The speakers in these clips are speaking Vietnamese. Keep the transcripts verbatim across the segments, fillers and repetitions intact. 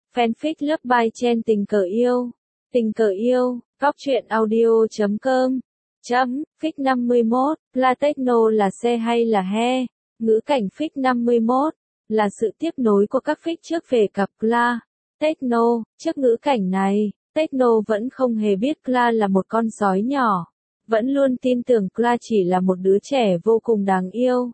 Fanfic Love by Chen tình cờ yêu. Tình cờ yêu, góc truyện audio chấm com. Chấm, Fic năm mươi mốt, là techno là xe hay là he? Ngữ cảnh Fic năm mươi mốt, là sự tiếp nối của các fic trước về cặp Cla. Techno, trước ngữ cảnh này, Techno vẫn không hề biết Cla là một con sói nhỏ. Vẫn luôn tin tưởng Cla chỉ là một đứa trẻ vô cùng đáng yêu.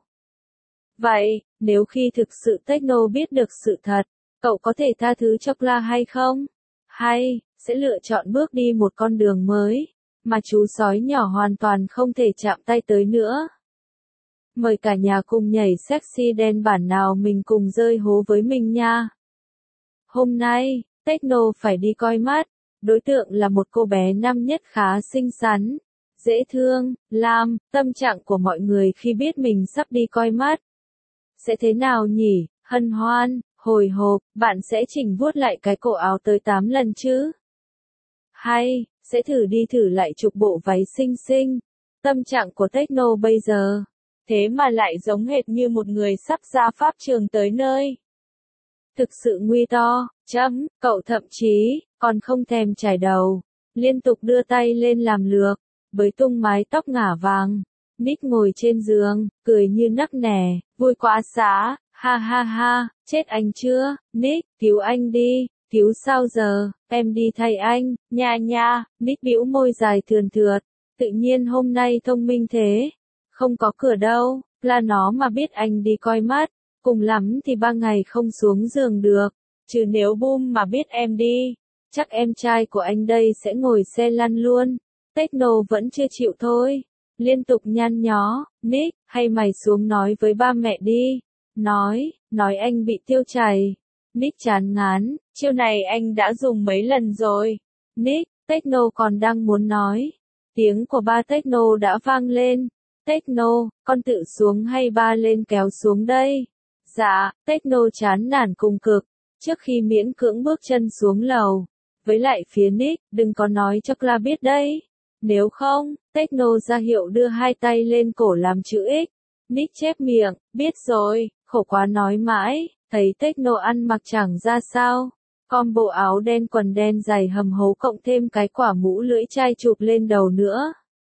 Vậy, nếu khi thực sự Techno biết được sự thật, cậu có thể tha thứ cho Cla hay không? Hay, sẽ lựa chọn bước đi một con đường mới, mà chú sói nhỏ hoàn toàn không thể chạm tay tới nữa? Mời cả nhà cùng nhảy sexy đen bản nào mình cùng rơi hố với mình nha. Hôm nay, Techno phải đi coi mắt, đối tượng là một cô bé năm nhất khá xinh xắn, dễ thương, Lam. Tâm trạng của mọi người khi biết mình sắp đi coi mắt sẽ thế nào nhỉ? Hân hoan, hồi hộp, bạn sẽ chỉnh vuốt lại cái cổ áo tới tám lần chứ? Hay, sẽ thử đi thử lại chục bộ váy xinh xinh? Tâm trạng của Techno bây giờ, thế mà lại giống hệt như một người sắp ra pháp trường tới nơi. Thực sự nguy to, chấm, cậu thậm chí, còn không thèm chải đầu, liên tục đưa tay lên làm lược, bới tung mái tóc ngả vàng. Nick ngồi trên giường, cười như nắc nẻ, vui quá xá, ha ha ha, chết anh chưa, Nick, cứu anh đi, cứu sao giờ, em đi thay anh, nha nha. Nick bĩu môi dài thườn thượt, tự nhiên hôm nay thông minh thế, không có cửa đâu, là nó mà biết anh đi coi mắt, cùng lắm thì ba ngày không xuống giường được, chứ nếu Boom mà biết em đi, chắc em trai của anh đây sẽ ngồi xe lăn luôn. Techno vẫn chưa chịu thôi, liên tục nhăn nhó, Nick, hay mày xuống nói với ba mẹ đi, nói, nói anh bị tiêu chảy. Nick chán ngán, chiêu này anh đã dùng mấy lần rồi. Nick, Techno còn đang muốn nói, tiếng của ba Techno đã vang lên. Techno, con tự xuống hay ba lên kéo xuống đây? Dạ, Techno chán nản cùng cực, trước khi miễn cưỡng bước chân xuống lầu. Với lại phía Nick, đừng có nói cho Cla biết đấy. Nếu không, Techno ra hiệu đưa hai tay lên cổ làm chữ X. Nick chép miệng, biết rồi, khổ quá nói mãi, thấy Techno ăn mặc chẳng ra sao. Combo áo đen quần đen dày hầm hố cộng thêm cái quả mũ lưỡi chai chụp lên đầu nữa.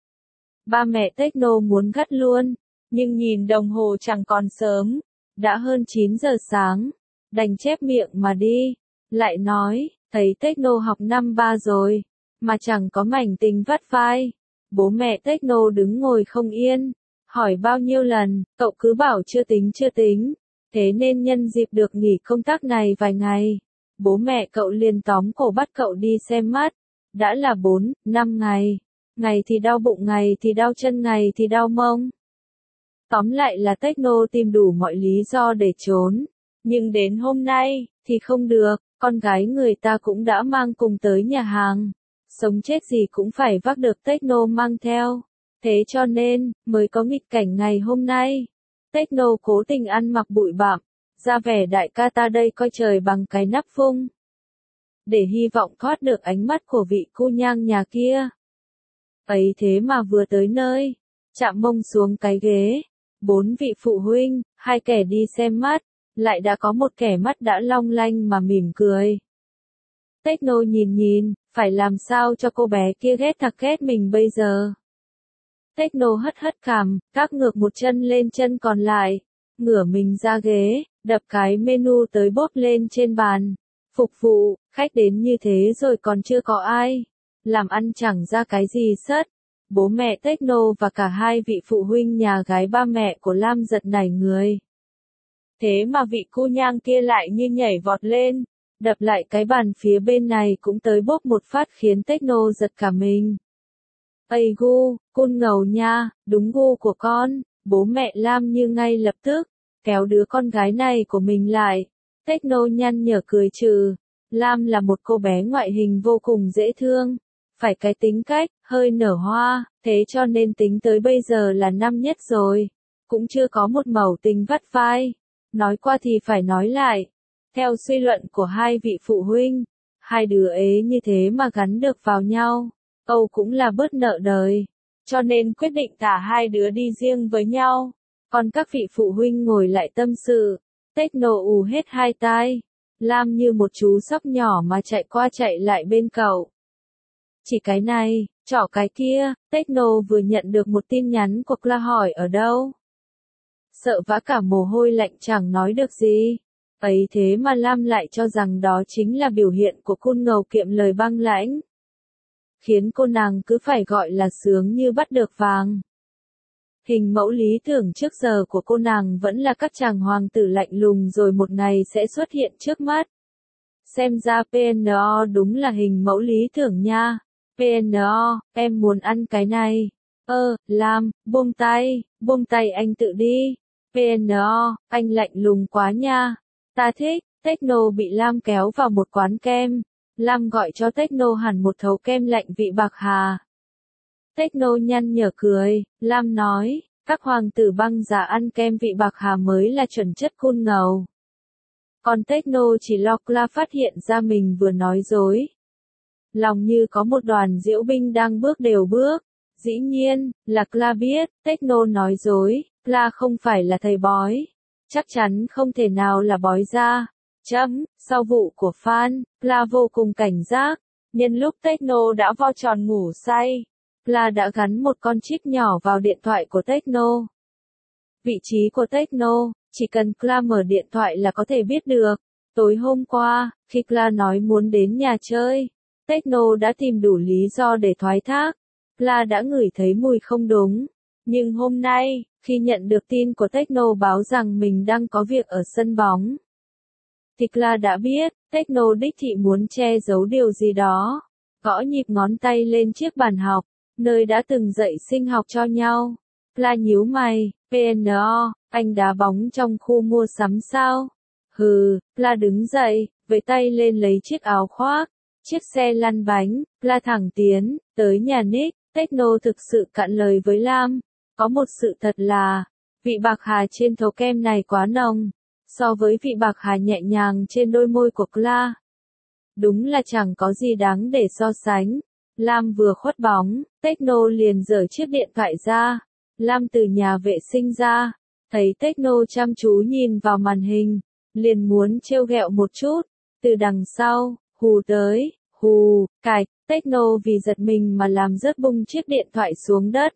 Ba mẹ Techno muốn gắt luôn, nhưng nhìn đồng hồ chẳng còn sớm, đã hơn chín giờ sáng, đành chép miệng mà đi. Lại nói, thấy Techno học năm ba rồi, mà chẳng có mảnh tình vắt vai. Bố mẹ Techno đứng ngồi không yên, hỏi bao nhiêu lần, cậu cứ bảo chưa tính chưa tính, thế nên nhân dịp được nghỉ công tác này vài ngày, bố mẹ cậu liền tóm cổ bắt cậu đi xem mắt, đã là bốn, năm ngày. Ngày thì đau bụng, ngày thì đau chân, ngày thì đau mông. Tóm lại là Techno tìm đủ mọi lý do để trốn. Nhưng đến hôm nay, thì không được, con gái người ta cũng đã mang cùng tới nhà hàng. Sống chết gì cũng phải vác được Techno mang theo. Thế cho nên, mới có nghịch cảnh ngày hôm nay. Techno cố tình ăn mặc bụi bặm, ra vẻ đại ca ta đây coi trời bằng cái nắp vung. Để hy vọng thoát được ánh mắt của vị cô nhang nhà kia. Ấy thế mà vừa tới nơi, chạm mông xuống cái ghế, bốn vị phụ huynh, hai kẻ đi xem mắt, lại đã có một kẻ mắt đã long lanh mà mỉm cười. Techno nhìn nhìn, phải làm sao cho cô bé kia ghét thật ghét mình bây giờ. Techno hất hất cằm, các ngược một chân lên chân còn lại, ngửa mình ra ghế, đập cái menu tới bóp lên trên bàn. Phục vụ, khách đến như thế rồi còn chưa có ai. Làm ăn chẳng ra cái gì sất. Bố mẹ Techno và cả hai vị phụ huynh nhà gái ba mẹ của Lam giật nảy người. Thế mà vị cô nhang kia lại như nhảy vọt lên, đập lại cái bàn phía bên này cũng tới bóp một phát khiến Techno giật cả mình. Ây gu, cun ngầu nha, đúng gu của con. Bố mẹ Lam như ngay lập tức kéo đứa con gái này của mình lại. Techno nhăn nhở cười trừ. Lam là một cô bé ngoại hình vô cùng dễ thương, phải cái tính cách, hơi nở hoa, thế cho nên tính tới bây giờ là năm nhất rồi, cũng chưa có một mẩu tình vắt vai. Nói qua thì phải nói lại, theo suy luận của hai vị phụ huynh, hai đứa ế như thế mà gắn được vào nhau, Âu cũng là bớt nợ đời, cho nên quyết định thả hai đứa đi riêng với nhau, còn các vị phụ huynh ngồi lại tâm sự. Techno ù hết hai tai, Lam như một chú sóc nhỏ mà chạy qua chạy lại bên cậu. Chỉ cái này, trỏ cái kia, Techno vừa nhận được một tin nhắn của Cla hỏi ở đâu. Sợ vã cả mồ hôi lạnh chẳng nói được gì. Ấy thế mà Lam lại cho rằng đó chính là biểu hiện của côn ngầu kiệm lời băng lãnh. Khiến cô nàng cứ phải gọi là sướng như bắt được vàng. Hình mẫu lý tưởng trước giờ của cô nàng vẫn là các chàng hoàng tử lạnh lùng rồi một ngày sẽ xuất hiện trước mắt. Xem ra pê en o đúng là hình mẫu lý tưởng nha. pê en o, em muốn ăn cái này. Ơ, Lam, buông tay, buông tay anh tự đi. pê en o, anh lạnh lùng quá nha. Ta thích. Techno bị Lam kéo vào một quán kem. Lam gọi cho Techno hẳn một thấu kem lạnh vị bạc hà. Techno nhăn nhở cười, Lam nói, các hoàng tử băng giả ăn kem vị bạc hà mới là chuẩn chất cool ngầu. Còn Techno chỉ lo Cla phát hiện ra mình vừa nói dối. Lòng như có một đoàn diễu binh đang bước đều bước. Dĩ nhiên, là Cla biết, Techno nói dối, Cla không phải là thầy bói. Chắc chắn không thể nào là bói ra. Chấm, sau vụ của Phan, Cla vô cùng cảnh giác. Nhân lúc Techno đã vo tròn ngủ say, Cla đã gắn một con chip nhỏ vào điện thoại của Techno. Vị trí của Techno, chỉ cần Cla mở điện thoại là có thể biết được. Tối hôm qua, khi Cla nói muốn đến nhà chơi, Techno đã tìm đủ lý do để thoái thác. Cla đã ngửi thấy mùi không đúng. Nhưng hôm nay, khi nhận được tin của Techno báo rằng mình đang có việc ở sân bóng, thì Cla đã biết, Techno đích thị muốn che giấu điều gì đó. Gõ nhịp ngón tay lên chiếc bàn học, nơi đã từng dạy sinh học cho nhau. Cla nhíu mày, pê en o, anh đá bóng trong khu mua sắm sao? Hừ, Cla đứng dậy, với tay lên lấy chiếc áo khoác, chiếc xe lăn bánh, Cla thẳng tiến, tới nhà Nick. Techno thực sự cạn lời với Lam. Có một sự thật là, vị bạc hà trên thấu kem này quá nồng, so với vị bạc hà nhẹ nhàng trên đôi môi của Cla. Đúng là chẳng có gì đáng để so sánh. Lam vừa khuất bóng, Techno liền giở chiếc điện thoại ra. Lam từ nhà vệ sinh ra, thấy Techno chăm chú nhìn vào màn hình, liền muốn trêu ghẹo một chút. Từ đằng sau, hù tới, hù, cạch, Techno vì giật mình mà làm rớt bung chiếc điện thoại xuống đất.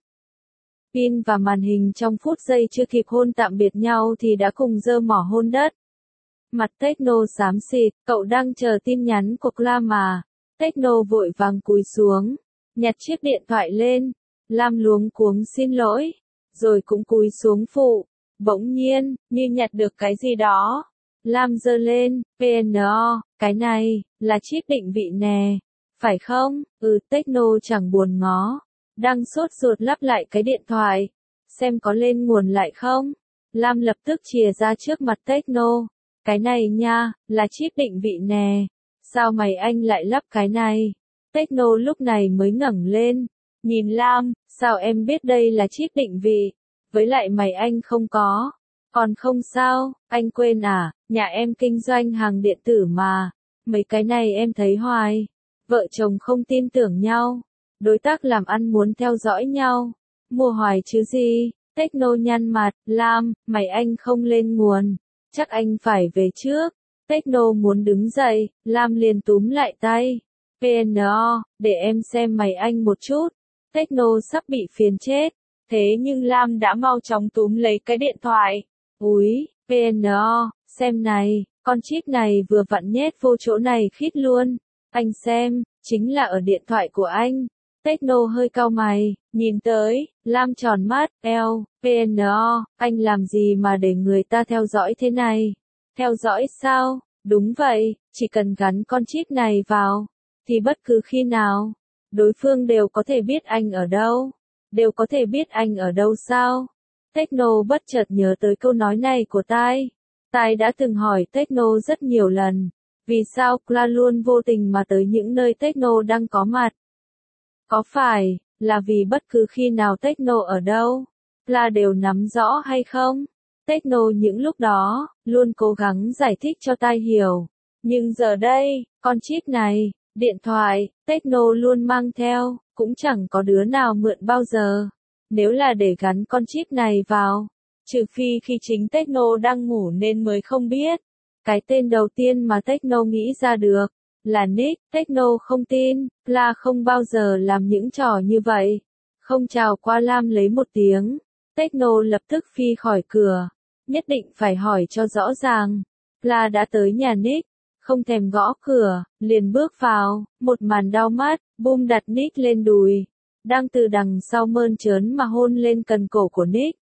Pin và màn hình trong phút giây chưa kịp hôn tạm biệt nhau thì đã cùng giơ mỏ hôn đất. Mặt Techno xám xịt, cậu đang chờ tin nhắn của Cla mà. Techno vội vàng cúi xuống, nhặt chiếc điện thoại lên. Lam luống cuống xin lỗi, rồi cũng cúi xuống phụ. Bỗng nhiên, như nhặt được cái gì đó. Lam giơ lên, pê en o, cái này, là chip định vị nè. Phải không? Ừ, Techno chẳng buồn ngó. Đang sốt ruột lắp lại cái điện thoại. Xem có lên nguồn lại không? Lam lập tức chìa ra trước mặt Techno. Cái này nha, là chip định vị nè. Sao mày anh lại lắp cái này? Techno lúc này mới ngẩng lên. Nhìn Lam, sao em biết đây là chip định vị? Với lại mày anh không có. Còn không sao, anh quên à, nhà em kinh doanh hàng điện tử mà. Mấy cái này em thấy hoài. Vợ chồng không tin tưởng nhau. Đối tác làm ăn muốn theo dõi nhau. Mua hoài chứ gì. Techno nhăn mặt, Lam, mày anh không lên nguồn. Chắc anh phải về trước. Techno muốn đứng dậy, Lam liền túm lại tay. pê en o, để em xem mày anh một chút. Techno sắp bị phiền chết. Thế nhưng Lam đã mau chóng túm lấy cái điện thoại. Úi, pê en o, xem này, con chip này vừa vặn nhét vô chỗ này khít luôn. Anh xem, chính là ở điện thoại của anh. Techno hơi cau mày, nhìn tới, Lam tròn mắt, eo, pê en o, anh làm gì mà để người ta theo dõi thế này? Theo dõi sao? Đúng vậy, chỉ cần gắn con chip này vào, thì bất cứ khi nào, đối phương đều có thể biết anh ở đâu. Đều có thể biết anh ở đâu sao? Techno bất chợt nhớ tới câu nói này của Tai. Tai đã từng hỏi Techno rất nhiều lần. Vì sao Cla luôn vô tình mà tới những nơi Techno đang có mặt? Có phải là vì bất cứ khi nào Techno ở đâu, Cla đều nắm rõ hay không? Techno những lúc đó, luôn cố gắng giải thích cho Tai hiểu. Nhưng giờ đây, con chip này, điện thoại, Techno luôn mang theo, cũng chẳng có đứa nào mượn bao giờ. Nếu là để gắn con chip này vào, trừ phi khi chính Techno đang ngủ nên mới không biết. Cái tên đầu tiên mà Techno nghĩ ra được là Nick. Techno không tin, Cla không bao giờ làm những trò như vậy. Không chào qua lam lấy một tiếng. Techno lập tức phi khỏi cửa. Nhất định phải hỏi cho rõ ràng. Cla đã tới nhà Nick. Không thèm gõ cửa, liền bước vào. Một màn đau mắt, Boom đặt Nick lên đùi. Đang từ đằng sau mơn trớn mà hôn lên cần cổ của Nick.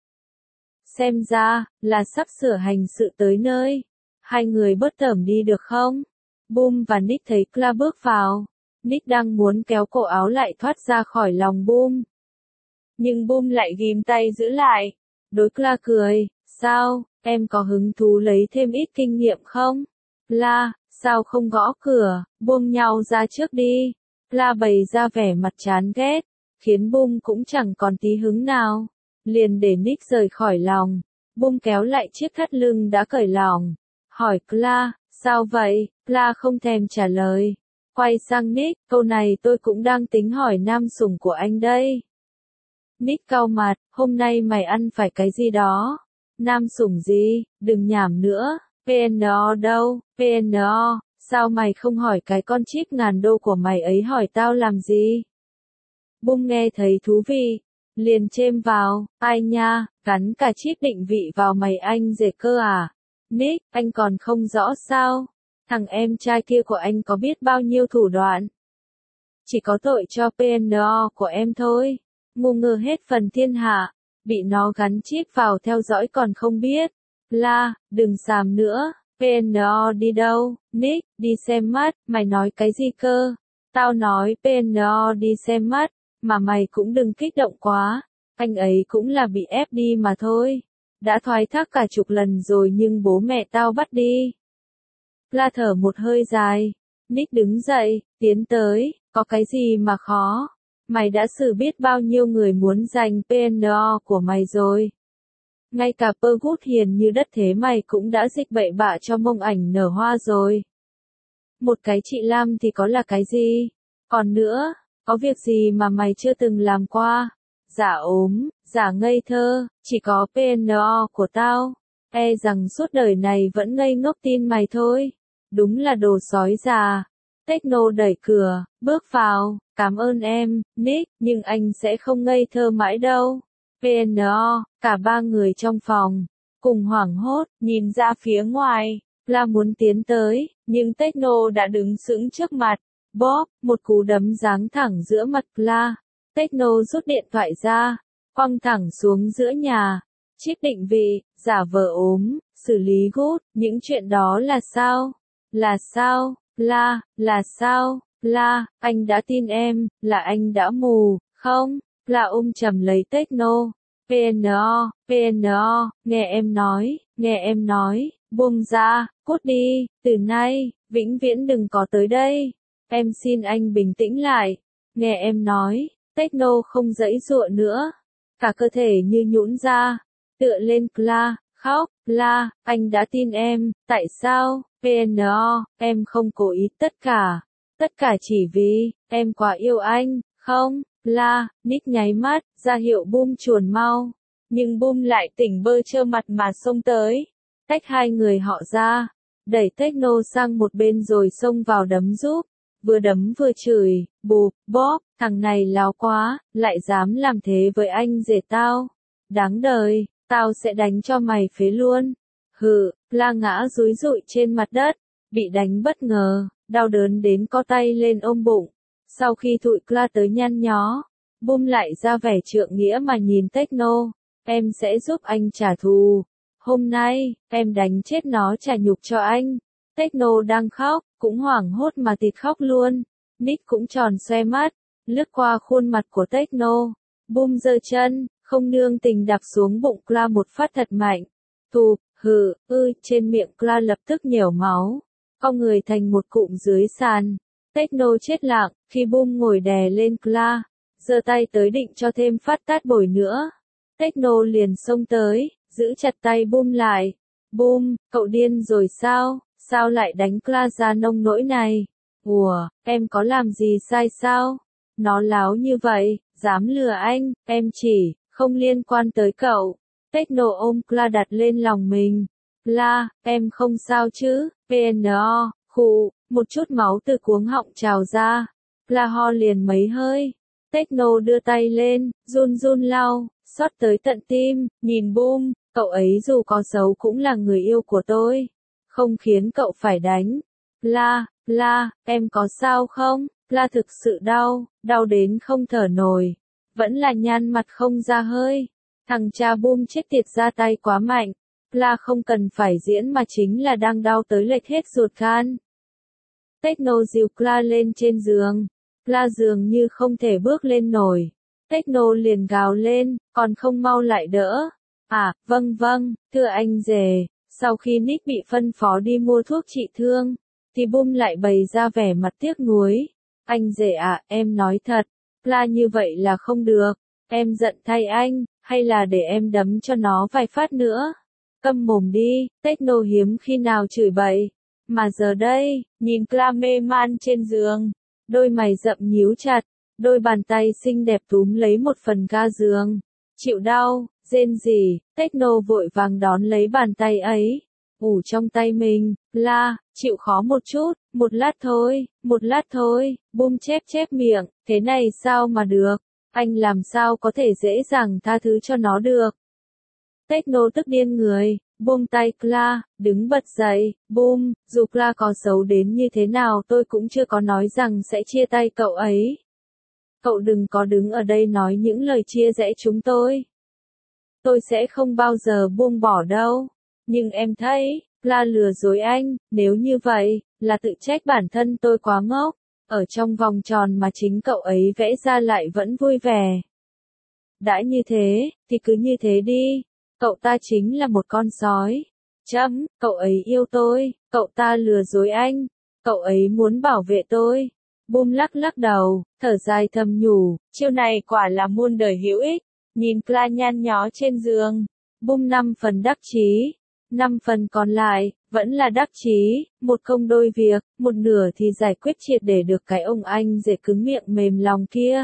Xem ra, là sắp sửa hành sự tới nơi. Hai người bớt tởm đi được không? Boom và Nick thấy Cla bước vào. Nick đang muốn kéo cổ áo lại thoát ra khỏi lòng Boom. Nhưng Boom lại ghim tay giữ lại. Đối Cla cười, sao, em có hứng thú lấy thêm ít kinh nghiệm không? Cla, sao không gõ cửa, buông nhau ra trước đi. Cla bày ra vẻ mặt chán ghét, khiến Boom cũng chẳng còn tí hứng nào. Liền để Nick rời khỏi lòng. Boom kéo lại chiếc thắt lưng đã cởi lỏng. Hỏi Cla, sao vậy? Cla không thèm trả lời. Quay sang Nick, câu này tôi cũng đang tính hỏi nam sủng của anh đây. Nick cau mặt, hôm nay mày ăn phải cái gì đó? Nam sủng gì? Đừng nhảm nữa. pê en o đâu? pê en o, sao mày không hỏi cái con chip ngàn đô của mày ấy hỏi tao làm gì? Boom nghe thấy thú vị. Liền chêm vào, ai nha, gắn cả chip định vị vào mày anh rể cơ à? Nick, anh còn không rõ sao? Thằng em trai kia của anh có biết bao nhiêu thủ đoạn? Chỉ có tội cho pê en o của em thôi. Ngu ngơ hết phần thiên hạ. Bị nó gắn chip vào theo dõi còn không biết. La, đừng xàm nữa. pê en o đi đâu? Nick, đi xem mắt. Mày nói cái gì cơ? Tao nói pê en o đi xem mắt. Mà mày cũng đừng kích động quá. Anh ấy cũng là bị ép đi mà thôi. Đã thoái thác cả chục lần rồi nhưng bố mẹ tao bắt đi. La thở một hơi dài. Nick đứng dậy, tiến tới. Có cái gì mà khó? Mày đã xử biết bao nhiêu người muốn giành pê en o của mày rồi. Ngay cả Perwood hiền như đất thế mày cũng đã dịch bậy bạ cho mông ảnh nở hoa rồi. Một cái chị Lam thì có là cái gì? Còn nữa, có việc gì mà mày chưa từng làm qua? Giả ốm, giả ngây thơ, chỉ có pê en o của tao. E rằng suốt đời này vẫn ngây ngốc tin mày thôi. Đúng là đồ sói già. Techno đẩy cửa, bước vào, cảm ơn em, Nick, nhưng anh sẽ không ngây thơ mãi đâu. pê en o, cả ba người trong phòng, cùng hoảng hốt, nhìn ra phía ngoài, là muốn tiến tới, nhưng Techno đã đứng sững trước mặt. Bóp, một cú đấm giáng thẳng giữa mặt Cla. Techno rút điện thoại ra, quăng thẳng xuống giữa nhà. Chip định vị, giả vờ ốm, xử lý gút, những chuyện đó là sao? Là sao? La, là sao? La, anh đã tin em, là anh đã mù, không? La ôm chầm lấy Techno. pê en o, pê en o, nghe em nói, nghe em nói, buông ra, cút đi, từ nay, vĩnh viễn đừng có tới đây. Em xin anh bình tĩnh lại. Nghe em nói, Techno không giãy giụa nữa. Cả cơ thể như nhũn ra, tựa lên Cla, khóc, La, anh đã tin em, tại sao? pê en o, em không cố ý tất cả. Tất cả chỉ vì, em quá yêu anh, không? La, Nick nháy mắt, ra hiệu Boom chuồn mau. Nhưng Boom lại tỉnh bơ trơ mặt mà xông tới. Tách hai người họ ra. Đẩy Techno sang một bên rồi xông vào đấm giúp. Vừa đấm vừa chửi, bụp, bóp, thằng này láo quá, lại dám làm thế với anh rể tao. Đáng đời, tao sẽ đánh cho mày phế luôn. Hừ, La ngã rúi rụi trên mặt đất, bị đánh bất ngờ, đau đớn đến co tay lên ôm bụng. Sau khi tụi Cla tới nhăn nhó, Boom lại ra vẻ trượng nghĩa mà nhìn Techno, em sẽ giúp anh trả thù. Hôm nay, em đánh chết nó trả nhục cho anh. Techno đang khóc, cũng hoảng hốt mà tịt khóc luôn. Nick cũng tròn xoe mắt, lướt qua khuôn mặt của Techno. Boom giơ chân, không nương tình đạp xuống bụng Cla một phát thật mạnh. Tụp, hừ, ư, trên miệng Cla lập tức nhểu máu. Cong người thành một cụm dưới sàn. Techno chết lặng, khi Boom ngồi đè lên Cla. Giơ tay tới định cho thêm phát tát bồi nữa. Techno liền xông tới, giữ chặt tay Boom lại. Boom, cậu điên rồi sao? Sao lại đánh Cla ra nông nỗi này? Ủa, em có làm gì sai sao? Nó láo như vậy, dám lừa anh, em chỉ, không liên quan tới cậu. Techno ôm Cla đặt lên lòng mình. La, em không sao chứ, pê en o, khụ, một chút máu từ cuống họng trào ra. La ho liền mấy hơi. Techno đưa tay lên, run run lau, xót tới tận tim, nhìn Boom, cậu ấy dù có xấu cũng là người yêu của tôi. Không khiến cậu phải đánh. La, La, em có sao không? La thực sự đau, đau đến không thở nổi. Vẫn là nhăn mặt không ra hơi. Thằng cha Boom chết tiệt ra tay quá mạnh. La không cần phải diễn mà chính là đang đau tới lệch hết ruột gan. Techno dìu Cla lên trên giường. Cla dường như không thể bước lên nổi. Techno liền gào lên, còn không mau lại đỡ. À, vâng vâng, thưa anh rể. Sau khi Nick bị phân phó đi mua thuốc trị thương, thì Boom lại bày ra vẻ mặt tiếc nuối. Anh rể à, em nói thật, Cla như vậy là không được. Em giận thay anh, hay là để em đấm cho nó vài phát nữa. Câm mồm đi, Techno hiếm khi nào chửi bậy. Mà giờ đây, nhìn Cla mê man trên giường, đôi mày rậm nhíu chặt, đôi bàn tay xinh đẹp túm lấy một phần ga giường. Chịu đau, rên rỉ, Techno vội vàng đón lấy bàn tay ấy, ủ trong tay mình. La, chịu khó một chút, một lát thôi, một lát thôi. Boom chép chép miệng, thế này sao mà được, anh làm sao có thể dễ dàng tha thứ cho nó được. Techno tức điên người, buông tay Cla, đứng bật dậy. Boom, dù Cla có xấu đến như thế nào tôi cũng chưa có nói rằng sẽ chia tay cậu ấy. Cậu đừng có đứng ở đây nói những lời chia rẽ chúng tôi. Tôi sẽ không bao giờ buông bỏ đâu. Nhưng em thấy, Cla lừa dối anh, nếu như vậy, là tự trách bản thân tôi quá ngốc. Ở trong vòng tròn mà chính cậu ấy vẽ ra lại vẫn vui vẻ. Đã như thế, thì cứ như thế đi. Cậu ta chính là một con sói. Chấm, cậu ấy yêu tôi, cậu ta lừa dối anh. Cậu ấy muốn bảo vệ tôi. Boom lắc lắc đầu, thở dài thầm nhủ, chiêu này quả là muôn đời hữu ích. Nhìn Cla nhăn nhó trên giường, Boom năm phần đắc chí, năm phần còn lại, vẫn là đắc chí, một công đôi việc, một nửa thì giải quyết triệt để được cái ông anh rể cứng miệng mềm lòng kia.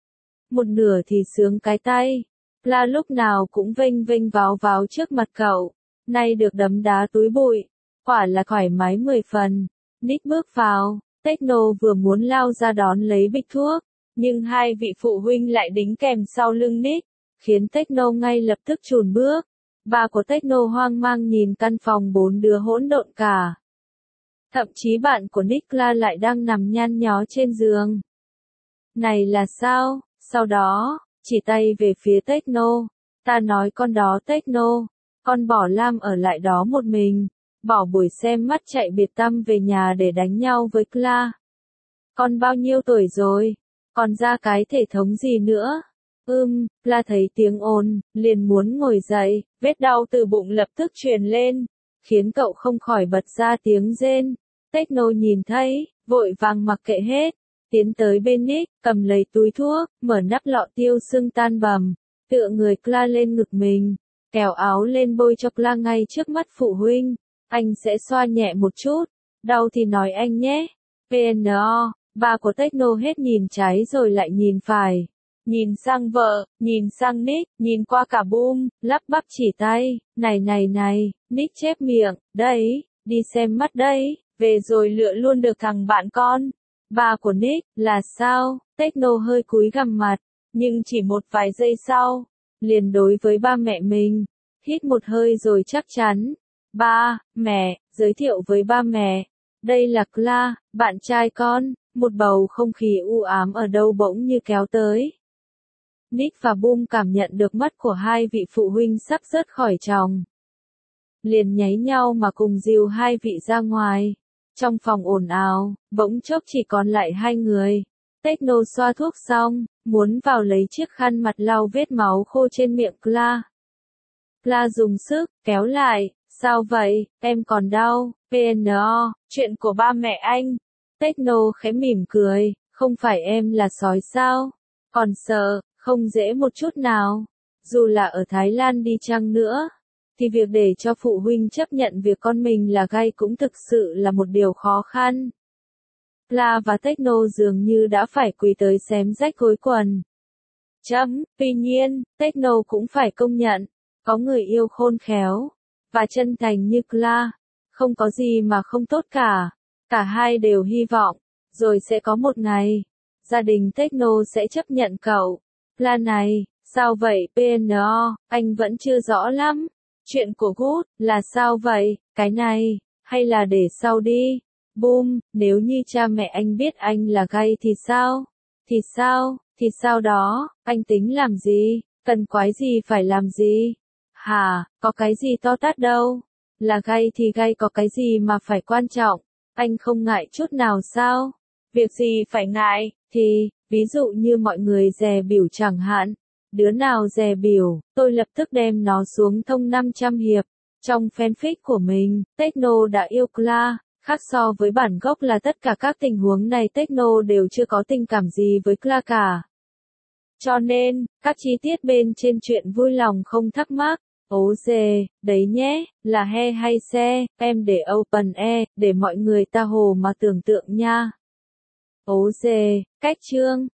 Một nửa thì sướng cái tay. Cla lúc nào cũng vênh vênh váo váo trước mặt cậu, nay được đấm đá túi bụi, quả là thoải mái mười phần. Nick bước vào, Techno vừa muốn lao ra đón lấy bịch thuốc, nhưng hai vị phụ huynh lại đính kèm sau lưng Nick, khiến Techno ngay lập tức chùn bước. Ba của Techno hoang mang nhìn căn phòng bốn đứa hỗn độn cả. Thậm chí bạn của Nick Cla lại đang nằm nhăn nhó trên giường. Này là sao? Sau đó, chỉ tay về phía Techno. Ta nói con đó Techno, con bỏ Lam ở lại đó một mình, bỏ buổi xem mắt chạy biệt tăm về nhà để đánh nhau với Cla. Con bao nhiêu tuổi rồi? Còn ra cái thể thống gì nữa? Ưm, Cla thấy tiếng ồn, liền muốn ngồi dậy, vết đau từ bụng lập tức truyền lên, khiến cậu không khỏi bật ra tiếng rên. Techno nhìn thấy, vội vàng mặc kệ hết, tiến tới bên Nick, cầm lấy túi thuốc, mở nắp lọ tiêu sưng tan bầm, tựa người Cla lên ngực mình, kéo áo lên bôi cho Cla ngay trước mắt phụ huynh. Anh sẽ xoa nhẹ một chút, đau thì nói anh nhé. pê en o, ba của Techno hết nhìn trái rồi lại nhìn phải. Nhìn sang vợ, nhìn sang Nick, nhìn qua cả Boom, lắp bắp chỉ tay, này này này, Nick chép miệng, đấy, đi xem mắt đấy, về rồi lựa luôn được thằng bạn con. Ba của Nick, là sao? Techno hơi cúi gằm mặt, nhưng chỉ một vài giây sau, liền đối với ba mẹ mình, hít một hơi rồi chắc chắn. Ba, mẹ, giới thiệu với ba mẹ, đây là Cla, bạn trai con. Một bầu không khí u ám ở đâu bỗng như kéo tới. Nick và Boom cảm nhận được mắt của hai vị phụ huynh sắp rớt khỏi tròng. Liền nháy nhau mà cùng dìu hai vị ra ngoài. Trong phòng ồn ào, bỗng chốc chỉ còn lại hai người. Techno xoa thuốc xong, muốn vào lấy chiếc khăn mặt lau vết máu khô trên miệng Cla. Cla dùng sức, kéo lại, sao vậy, em còn đau, pê en o, chuyện của ba mẹ anh. Techno khẽ mỉm cười, không phải em là sói sao, còn sợ, không dễ một chút nào. Dù là ở Thái Lan đi chăng nữa, thì việc để cho phụ huynh chấp nhận việc con mình là gay cũng thực sự là một điều khó khăn. Cla và Techno dường như đã phải quỳ tới xém rách gối quần. Chấm, tuy nhiên, Techno cũng phải công nhận, có người yêu khôn khéo. và chân thành như Cla. Không có gì mà không tốt cả. Cả hai đều hy vọng, rồi sẽ có một ngày, gia đình Techno sẽ chấp nhận cậu. Cla này, sao vậy pê en o, anh vẫn chưa rõ lắm. Chuyện của Good, là sao vậy, cái này, hay là để sau đi. Boom, nếu như cha mẹ anh biết anh là gay thì sao? Thì sao, thì sao đó, anh tính làm gì, cần quái gì phải làm gì? Hả, có cái gì to tát đâu. Là gay thì gay có cái gì mà phải quan trọng, anh không ngại chút nào sao? Việc gì phải ngại, thì, ví dụ như mọi người dè bỉu chẳng hạn. Đứa nào dè bỉu, tôi lập tức đem nó xuống thông năm trăm hiệp. Trong fanfic của mình, Techno đã yêu Cla, khác so với bản gốc là tất cả các tình huống này Techno đều chưa có tình cảm gì với Cla cả. Cho nên, các chi tiết bên trên chuyện vui lòng không thắc mắc. Ố dề, đấy nhé, là he hay xe, em để open e, để mọi người ta hồ mà tưởng tượng nha. Ố dề, cách chương.